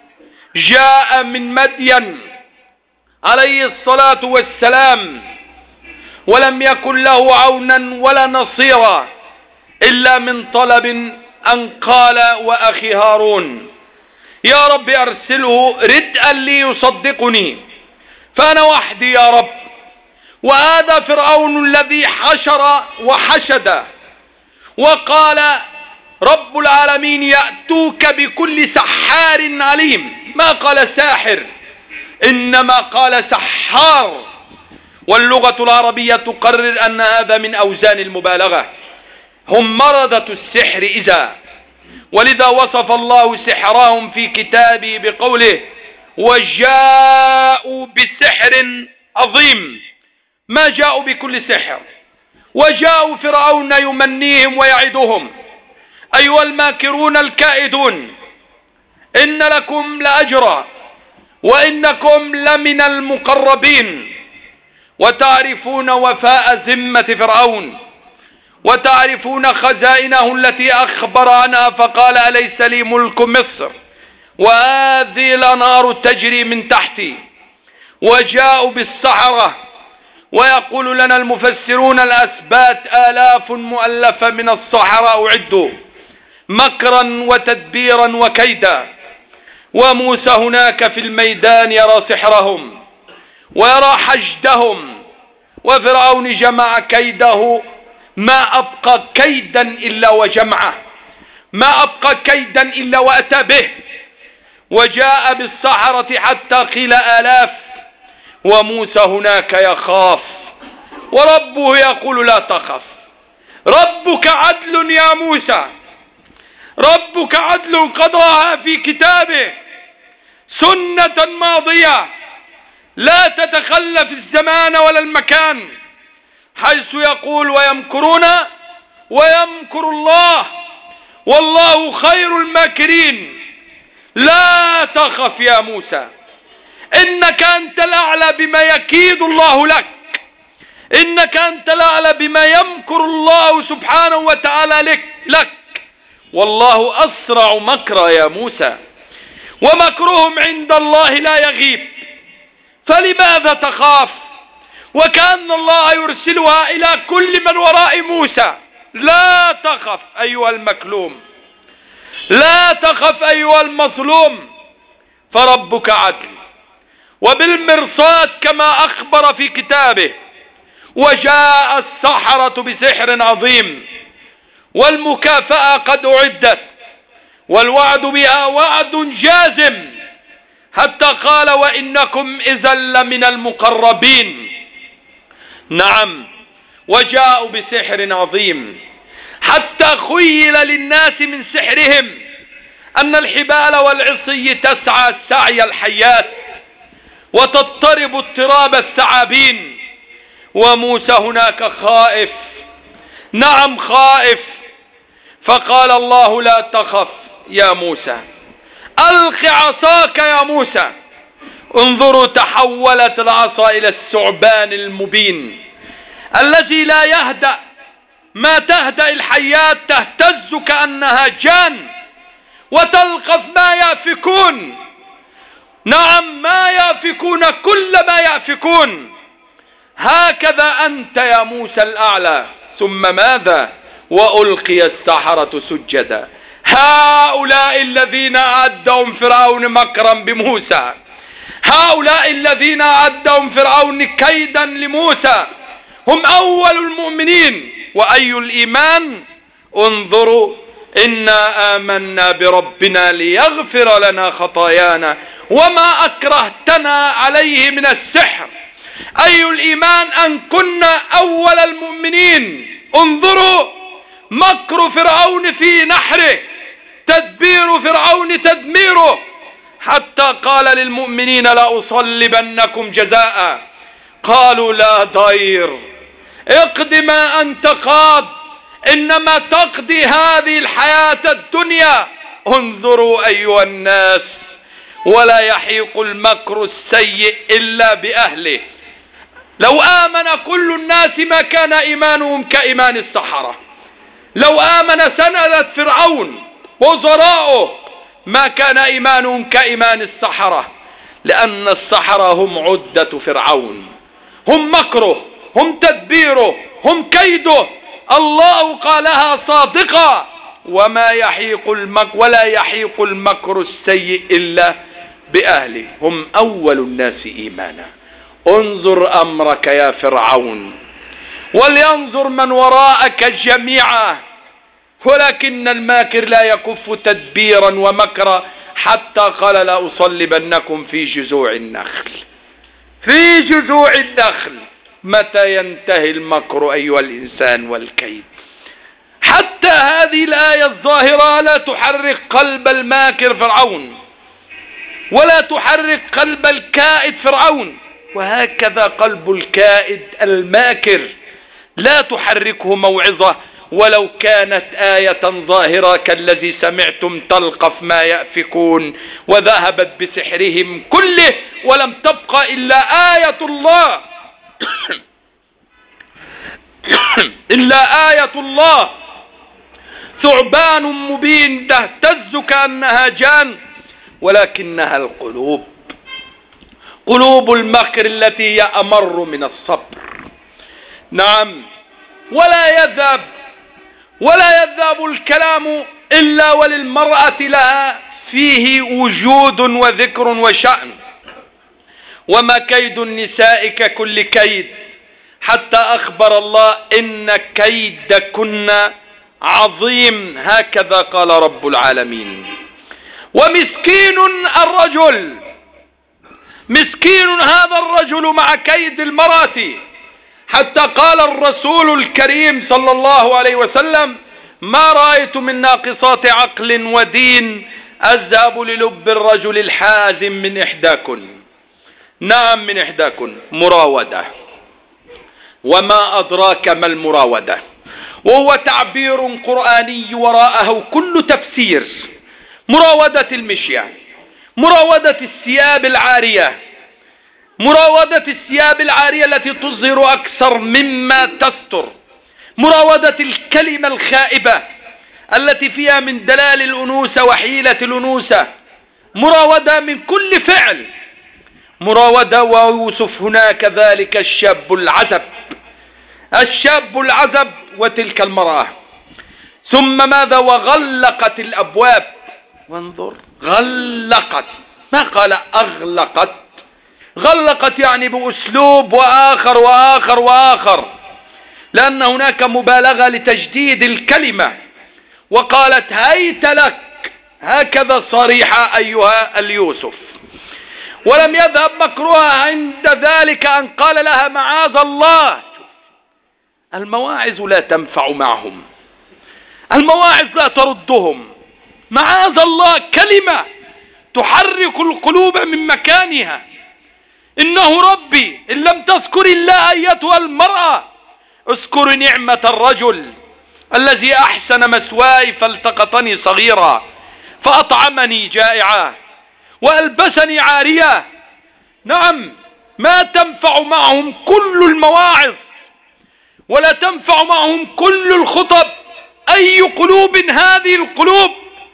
جاء من مدين عليه الصلاة والسلام، ولم يكن له عونا ولا نصيرا إلا من طلب أن قال: وأخي هارون يا رب أرسله ردءا لي يصدقني، فأنا وحدي يا رب. وهذا فرعون الذي حشر وحشد وقال: رب العالمين يأتوك بكل سحار عليم. ما قال ساحر، إنما قال سحار. واللغة العربية تقرر أن هذا من أوزان المبالغة. هم مردة السحر إذا، ولذا وصف الله سحرهم في كتابه بقوله وجاءوا بسحر عظيم. ما جاءوا بكل سحر، وجاءوا فرعون يمنيهم ويعدهم أيها الماكرون الكائدون إن لكم لأجرا وإنكم لمن المقربين، وتعرفون وفاء ذمة فرعون، وتعرفون خزائنه التي أخبر عنها فقال أليس لي ملك مصر وهذه الأنهار تجري من تحتي. وجاءوا بالسحرة، ويقول لنا المفسرون الأسبات آلاف مؤلفة من السحرة أعدوا مكرا وتدبيرا وكيدا. وموسى هناك في الميدان يرى سحرهم ويرى حشدهم، وفرعون جمع كيده، ما أبقى كيدا إلا وجمعه، ما أبقى كيدا إلا وأتى به، وجاء بالسحرة حتى قيل آلاف. وموسى هناك يخاف، وربه يقول لا تخف، ربك عدل يا موسى، ربك عدل قضاها في كتابه سنة ماضية لا تتخلف الزمان ولا المكان، حيث يقول ويمكرون ويمكر الله والله خير الماكرين. لا تخف يا موسى، إنك أنت الأعلى بما يكيد الله لك، إنك أنت الأعلى بما يمكر الله سبحانه وتعالى لك، والله أسرع مكرا يا موسى، ومكرهم عند الله لا يغيب، فلماذا تخاف؟ وكأن الله يرسلها إلى كل من وراء موسى. لا تخف أيها المكلوم، لا تخف أيها المظلوم، فربك عدل وبالمرصاد كما أخبر في كتابه. وجاء السحرة بسحر عظيم، والمكافأة قد أعدت، والوعد بها وعد جازم، حتى قال وإنكم إذا لمن المقربين. نعم، وجاءوا بسحر عظيم، حتى خيل للناس من سحرهم أن الحبال والعصي تسعى سعي الحيات وتضطرب اضطراب الثعابين. وموسى هناك خائف، نعم خائف، فقال الله لا تخف يا موسى، ألق عصاك يا موسى. انظروا، تحولت العصا إلى الثعبان المبين الذي لا يهدأ، ما تهدأ الحيات، تهتز كأنها جان وتلقف ما يافكون. نعم، ما يافكون كل ما يافكون. هكذا أنت يا موسى الأعلى. ثم ماذا؟ وألقي السحرة سجدا. هؤلاء الذين أعدهم فرعون مكرا بموسى، هؤلاء الذين أعدهم فرعون كيدا لموسى هم أول المؤمنين. وأي الإيمان؟ انظروا، إنا آمنا بربنا ليغفر لنا خطايانا وما أكرهتنا عليه من السحر. أي الإيمان أن كنا أول المؤمنين. انظروا، مكر فرعون في نحره، تدبير فرعون تدميره، حتى قال للمؤمنين لأصلبنكم جزاء. قالوا لا ضير، اقض ما أنت قاض، إنما تقضي هذه الحياة الدنيا. انظروا أيها الناس، ولا يحيق المكر السيء إلا بأهله. لو آمن كل الناس ما كان إيمانهم كإيمان السحرة. لو آمن سندة فرعون وزراؤه ما كان إيمانهم كإيمان السحرة، لأن السحرة هم عدة فرعون، هم مكره، هم تدبيره، هم كيده. الله قالها صادقا، ولا يحيق المكر السيء إلا بأهله. هم أول الناس إيمانا. انظر أمرك يا فرعون، ولينظر من وراءك جميعا. ولكن الماكر لا يكف تدبيرا ومكرا، حتى قال لأصلبنكم في جذوع النخل. في جذوع النخل. متى ينتهي المكر أيها الإنسان والكيد؟ حتى حتى هذه الآية الظاهرة لا تحرك قلب الماكر فرعون، ولا تحرك قلب الكائد فرعون، وهكذا قلب الكائد الماكر لا تحركه موعظة ولو كانت آية ظاهرة كالذي سمعتم تلقف ما يأفكون وذهبت بسحرهم كله ولم تبقى إلا آية الله إلا آية الله ثعبان مبين تهتز كأنها جان، ولكنها القلوب، قلوب المكر التي هي أمر من الصبر. نعم، ولا يذهب الكلام إلا وللمرأة لها فيه وجود وذكر وشأن، وما كيد النساء ككل كيد، حتى أخبر الله إن كيدكن عظيم، هكذا قال رب العالمين. ومسكين الرجل، مسكين هذا الرجل مع كيد المرأة، حتى قال الرسول الكريم صلى الله عليه وسلم: ما رأيت من ناقصات عقل ودين أذهب للب الرجل الحازم من إحداكن. نعم، من إحداكن مراودة. وما أدراك ما المراودة، وهو تعبير قرآني وراءه كل تفسير. مراودة المشية، مراودة الثياب العارية، مراودة الثياب العارية التي تظهر أكثر مما تستر، مراودة الكلمة الخائبة التي فيها من دلال الأنوثة وحيلة الأنوثة، مراودة من كل فعل، مراودة. ويوسف هنا كذلك الشاب العزب، الشاب العزب وتلك المرأة. ثم ماذا؟ وغلقت الأبواب. وانظر، غلقت، ما قال أغلقت. غلقت يعني بأسلوب وآخر وآخر وآخر، لأن هناك مبالغة لتجديد الكلمة. وقالت هيت لك، هكذا صريحة أيها اليوسف. ولم يذهب مكرها عند ذلك أن قال لها معاذ الله. المواعظ لا تنفع معهم، المواعظ لا تردهم. معاذ الله كلمة تحرك القلوب من مكانها. إنه ربي إن لم تذكر الله أيتها المرأة، اذكر نعمة الرجل الذي أحسن مثواي فالتقطني صغيرا فأطعمني جائعا وألبسني عارية. نعم، ما تنفع معهم كل المواعظ ولا تنفع معهم كل الخطب. أي قلوب هذه القلوب؟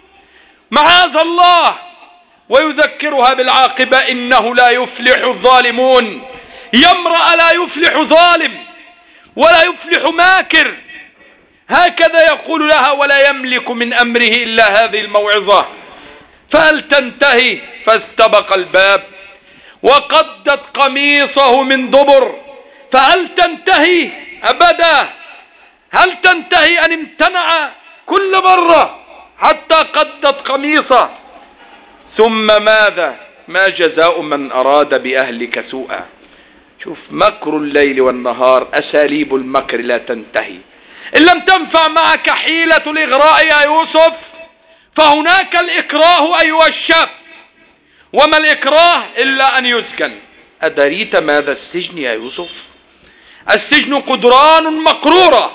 معاذ الله. ويذكرها بالعاقبة: إنه لا يفلح الظالمون. يا امرأة لا يفلح ظالم ولا يفلح ماكر. هكذا يقول لها، ولا يملك من أمره إلا هذه الموعظة. فهل تنتهي؟ فاستبق الباب وقدت قميصه من دبر. فهل تنتهي؟ أبدا. هل تنتهي أن امتنع كل مرة حتى قدت قميصه؟ ثم ماذا؟ ما جزاء من أراد بأهلك سوءا. شوف، مكر الليل والنهار، أساليب المكر لا تنتهي. إن لم تنفع معك حيلة الإغراء يا يوسف، فهناك الإكراه أيها الشاب. وما الإكراه إلا أن يسجن. أدريت ماذا السجن يا يوسف؟ السجن قدران مقرورة.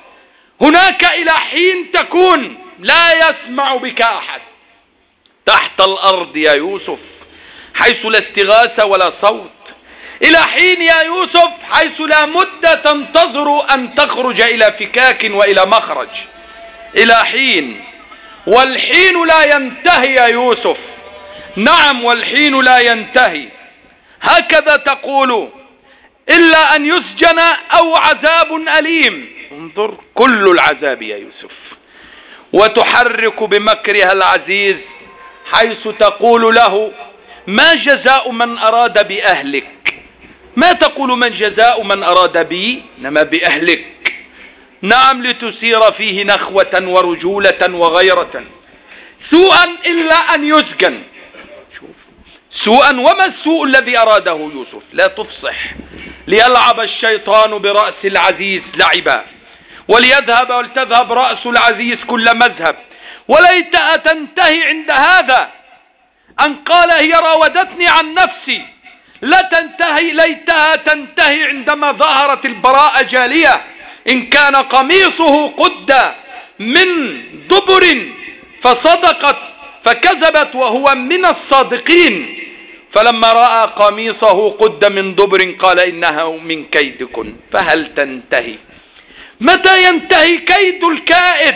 هناك إلى حين تكون لا يسمع بك أحد تحت الأرض يا يوسف، حيث لا استغاثة ولا صوت. إلى حين يا يوسف حيث لا مدة تنتظر أن تخرج إلى فكاك وإلى مخرج. إلى حين، والحين لا ينتهي يا يوسف. نعم، والحين لا ينتهي. هكذا تقول: إلا أن يسجن أو عذاب أليم. انظر، كل العذاب يا يوسف. وتحرك بمكرها العزيز حيث تقول له: ما جزاء من أراد بأهلك. ما تقول من جزاء من أراد بي، إنما بأهلك. نعم، لتثير فيه نخوة ورجولة وغيرة. سوءا إلا أن يسجن. شوف، سوءا. وما السوء الذي أراده يوسف؟ لا تفصح. ليلعب الشيطان برأس العزيز لعبا ولتذهب رأس العزيز كل مذهب. وليتها تنتهي عند هذا، أن قال هي راودتني عن نفسي. ليتها تنتهي عندما ظهرت البراءة جالية، إن كان قميصه قد من دبر فصدقت فكذبت وهو من الصادقين. فلما رأى قميصه قد من دبر قال إنه من كيدكن. فهل تنتهي؟ متى ينتهي كيد الكائد؟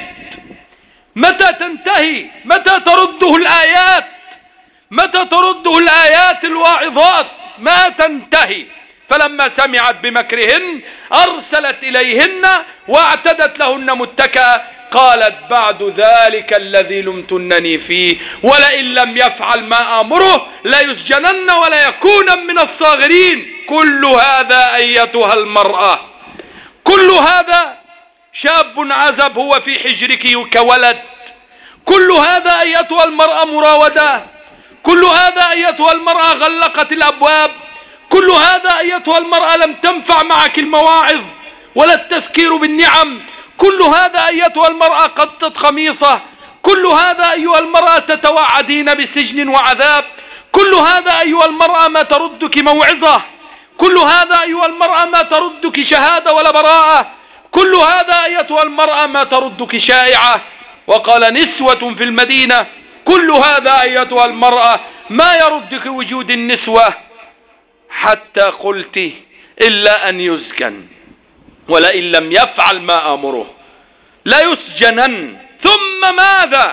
متى تنتهي؟ متى ترده الآيات؟ متى ترده الآيات الواعظات؟ ما تنتهي. فلما سمعت بمكرهن أرسلت إليهن واعتدت لهن متكأ. قالت بعد ذلك الذي لمتنني فيه ولئن لم يفعل ما آمره ليسجنن ولا يكون من الصاغرين. كل هذا أيتها المرأة، كل هذا شاب عزب هو في حجرك كولد. كل هذا أيتها المرأة مراودة. كل هذا أيتها المرأة غلقت الأبواب. كل هذا أيتها المرأة لم تنفع معك المواعظ ولا التذكير بالنعم. كل هذا أيتها المرأة قدت خميصة. كل هذا أيها المرأة تتوعدين بسجن وعذاب. كل هذا أيها المرأة ما تردك موعظة. كل هذا أيها المرأة ما تردك شهادة ولا براءة. كل هذا أيتها المرأة ما تردك شائعة. وقال نسوة في المدينة كل هذا أيتها المرأة ما يردك وجود النسوة، حتى قلت إلا أن يسجن ولئن لم يفعل ما أمره لا يسجنن. ثم ماذا؟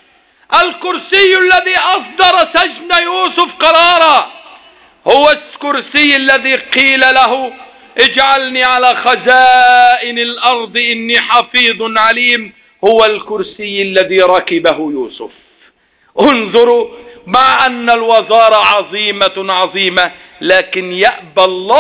الكرسي الذي أصدر سجن يوسف قرارا هو الكرسي الذي قيل له اجعلني على خزائن الأرض إني حفيظ عليم. هو الكرسي الذي ركبه يوسف. انظروا، مع أن الوزارة عظيمة لكن يأبى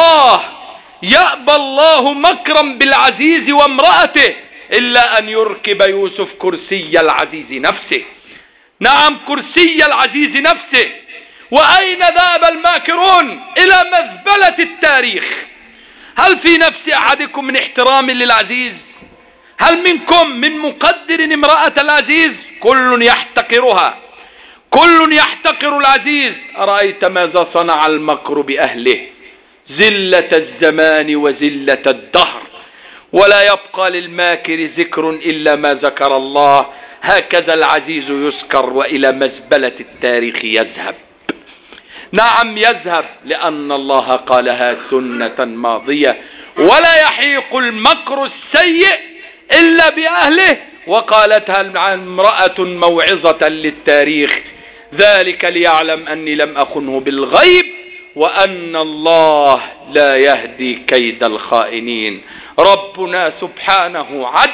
الله مكرا بالعزيز وامرأته إلا أن يركب يوسف كرسي العزيز نفسه. نعم، كرسي العزيز نفسه. وأين ذهب الماكرون؟ إلى مزبلة التاريخ. هل في نفس أحدكم من احترام للعزيز؟ هل منكم من مقدر امرأة العزيز؟ كل يحتقرها، كل يحتقر العزيز. أرأيت ماذا صنع المكر بأهله؟ زلة الزمان وزلة الدهر، ولا يبقى للماكر ذكر إلا ما ذكر الله. هكذا العزيز يسكر وإلى مزبلة التاريخ يذهب. نعم يذهب، لأن الله قالها سنة ماضية: ولا يحيق المكر السيء إلا بأهله. وقالتها امرأة موعظة للتاريخ: ذلك ليعلم أني لم أخنه بالغيب وأن الله لا يهدي كيد الخائنين. ربنا سبحانه عدل.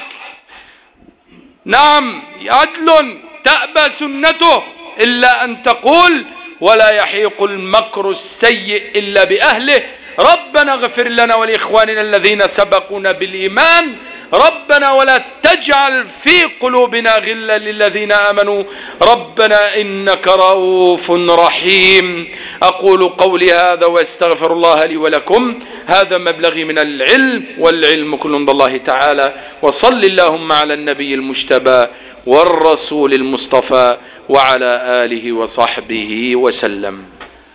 نعم عدل، تأبى سنته إلا أن تقول: ولا يحيق المكر السيء إلا بأهله. ربنا اغفر لنا ولإخواننا الذين سبقونا بالإيمان. ربنا ولا تجعل في قلوبنا غلا للذين آمنوا ربنا إنك رؤوف رحيم. أقول قولي هذا واستغفر الله لي ولكم. هذا مبلغي من العلم، والعلم كل عند الله تعالى. وصل اللهم على النبي المجتبى والرسول المصطفى وعلى آله وصحبه وسلم.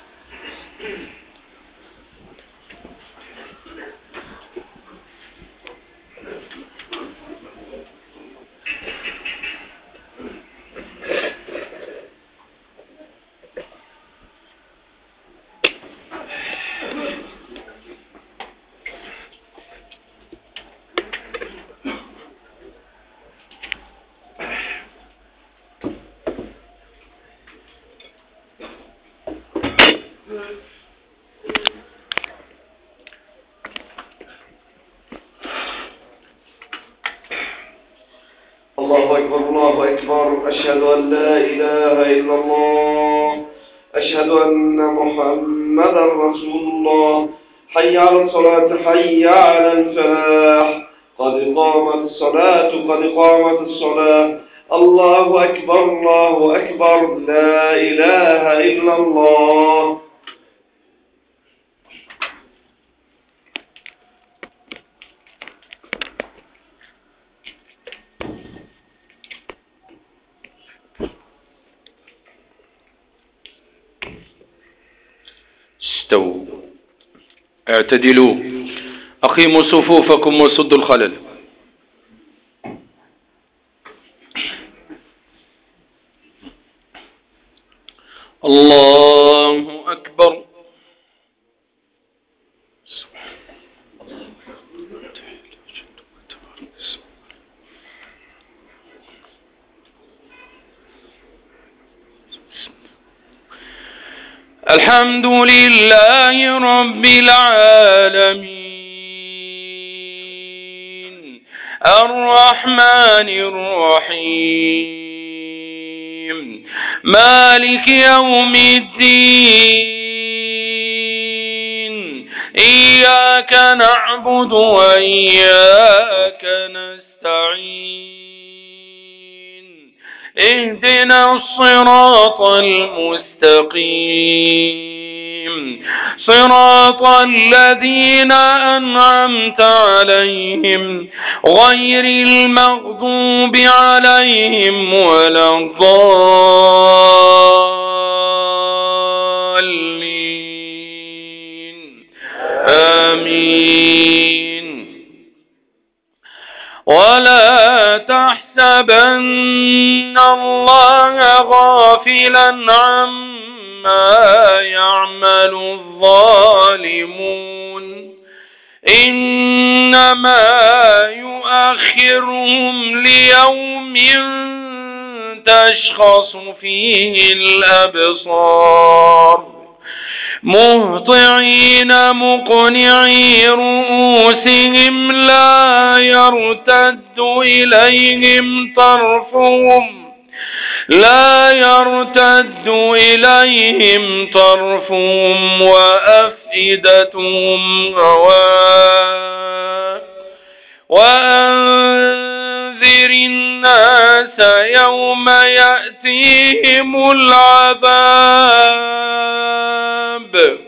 الله أكبر الله أكبر. أشهد أن لا إله إلا الله. أشهد أن محمدا رسول الله. حي على الصلاة، حي على الفلاح. قد قامت الصلاة، قد قامت الصلاة. الله أكبر الله أكبر. لا إله إلا الله. استووا اعتدلوا أقيموا صفوفكم وسدوا الخلل. الله أكبر. الحمد لله رب العالمين الرحمن الرحيم مالك يوم الدين إياك نعبد وإياك نستعين اهدنا الصراط المستقيم صراط الذين أنعمت عليهم غير المغضوب عليهم ولا الضالين آمين. ولا تحسبن الله غافلا عما يعمل الظالمون إنما يؤخرهم ليوم تشخص فيه الأبصار مهطعين مقنعي رؤوسهم لا يرتد إليهم طرفهم وأفئدتهم هواء وأنذر الناس يوم يأتيهم العذاب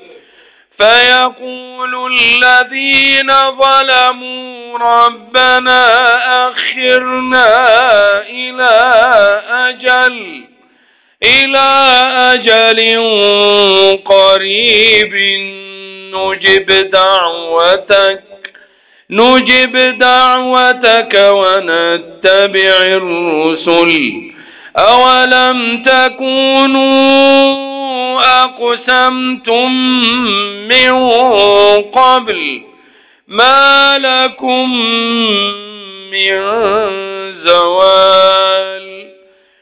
فيقول الذين ظلموا ربنا أخرنا إلى أجل قريب نجب دعوتك ونتبع الرسل أولم تكونوا أقسمتم من قبل ما لكم من زوال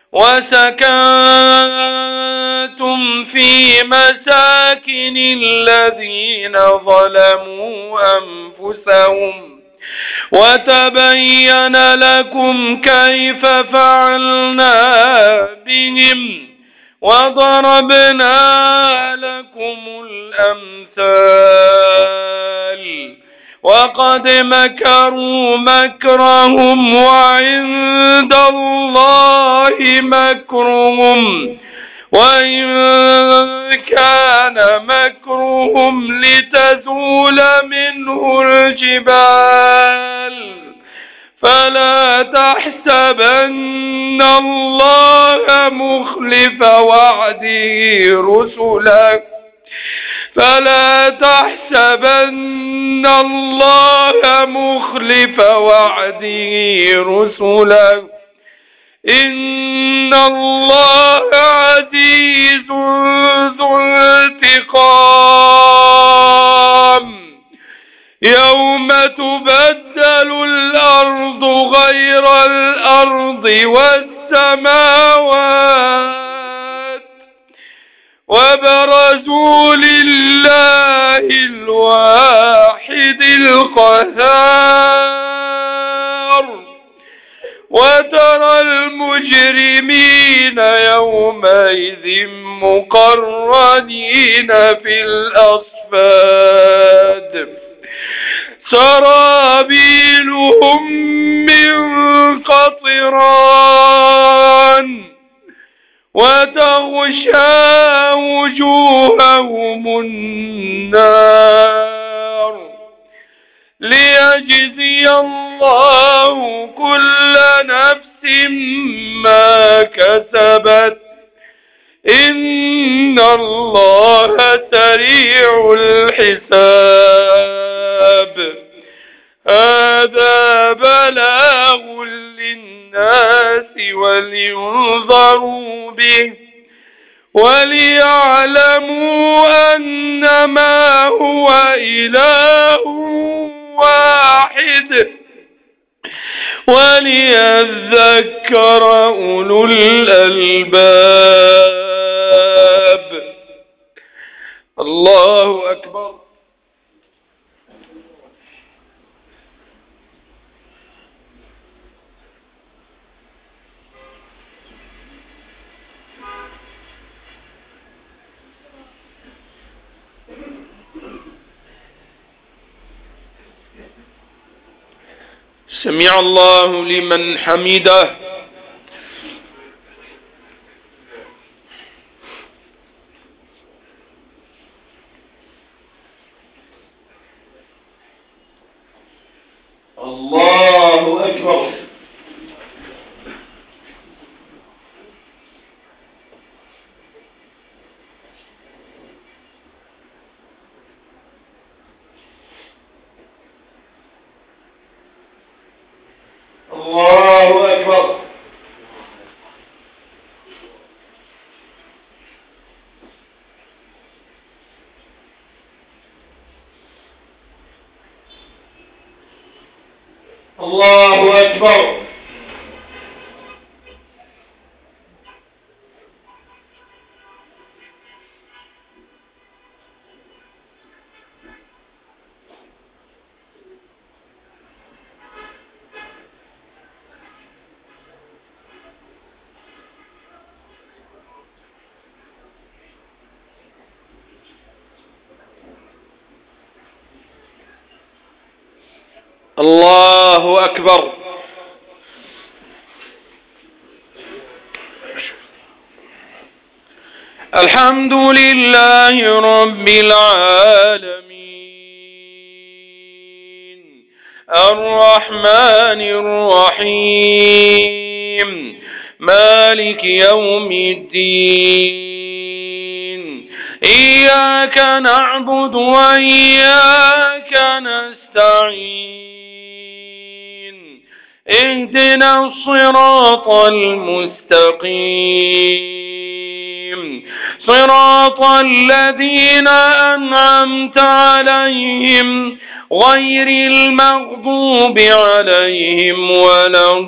وسكنتم في مساكن الذين ظلموا أنفسهم وتبين لكم كيف فعلنا بهم وضربنا لكم الأمثال وقد مكروا مكرهم وعند الله مكرهم وإن كان مكرهم لتزول منه الجبال فلا تحسبن الله مخلف وعده رسله إن الله عزيز ذو انتقام يوم تبدل الأرض غير الأرض والسماوات وبرزوا لله الواحد القهار وترى المجرمين يومئذ مقرنين في الأصفاد سرابيلهم من قطران وتغشى وجوههم النار ليجزي الله كل نفس ما كسبت إن الله سريع الحساب. هذا بلاغ للناس ولينذروا به وليعلموا أنما هو إله واحد وليذكر أولو الألباب. الله أكبر. سمع الله لمن حمده. الله أكبر. الله أكبر. الله أكبر. الله أكبر. الحمد لله رب العالمين الرحمن الرحيم مالك يوم الدين. إياك نعبد وإياك نستعين. اهدنا الصراط المستقيم صراط الذين أنعمت عليهم غير المغضوب عليهم ولا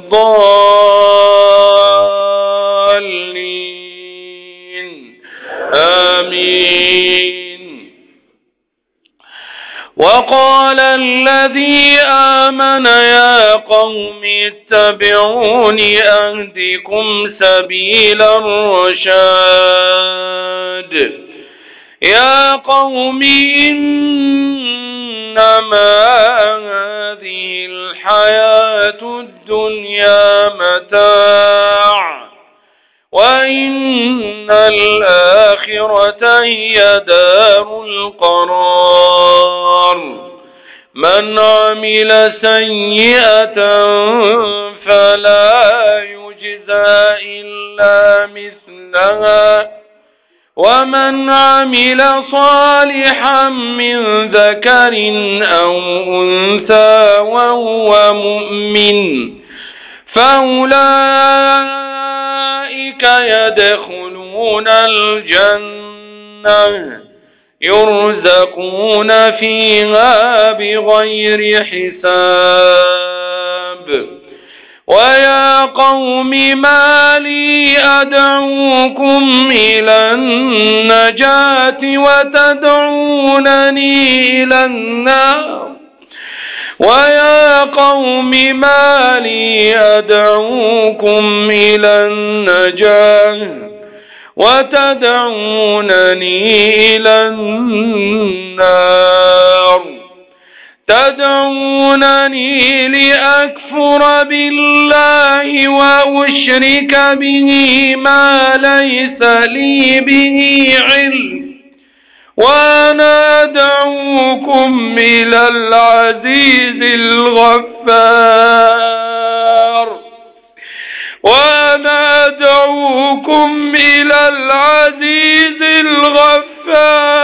الضالين. آمين. وقال الذي آمن يا قوم اتبعون أهدكم سبيل الرشاد. يا قوم إنما هذه الحياة الدنيا متاع وإن الآخرة هي دار القرار. من عمل سيئة فلا يجزى إلا مثلها ومن عمل صالحا من ذكر أو أنثى وهو مؤمن فأولئك يدخلون الجنة يرزقون فيها بغير حساب. ويا قوم ما لي أدعوكم إلى النجاة وتدعونني إلى النار. ويا قوم ما لي أدعوكم إلى النجاة وتدعونني إلى النار. تدعونني لأكفر بالله وأشرك به ما ليس لي به علم وأنا أدعوكم إلى العزيز الغفار. وأنا أدعوكم إلى العزيز الغفار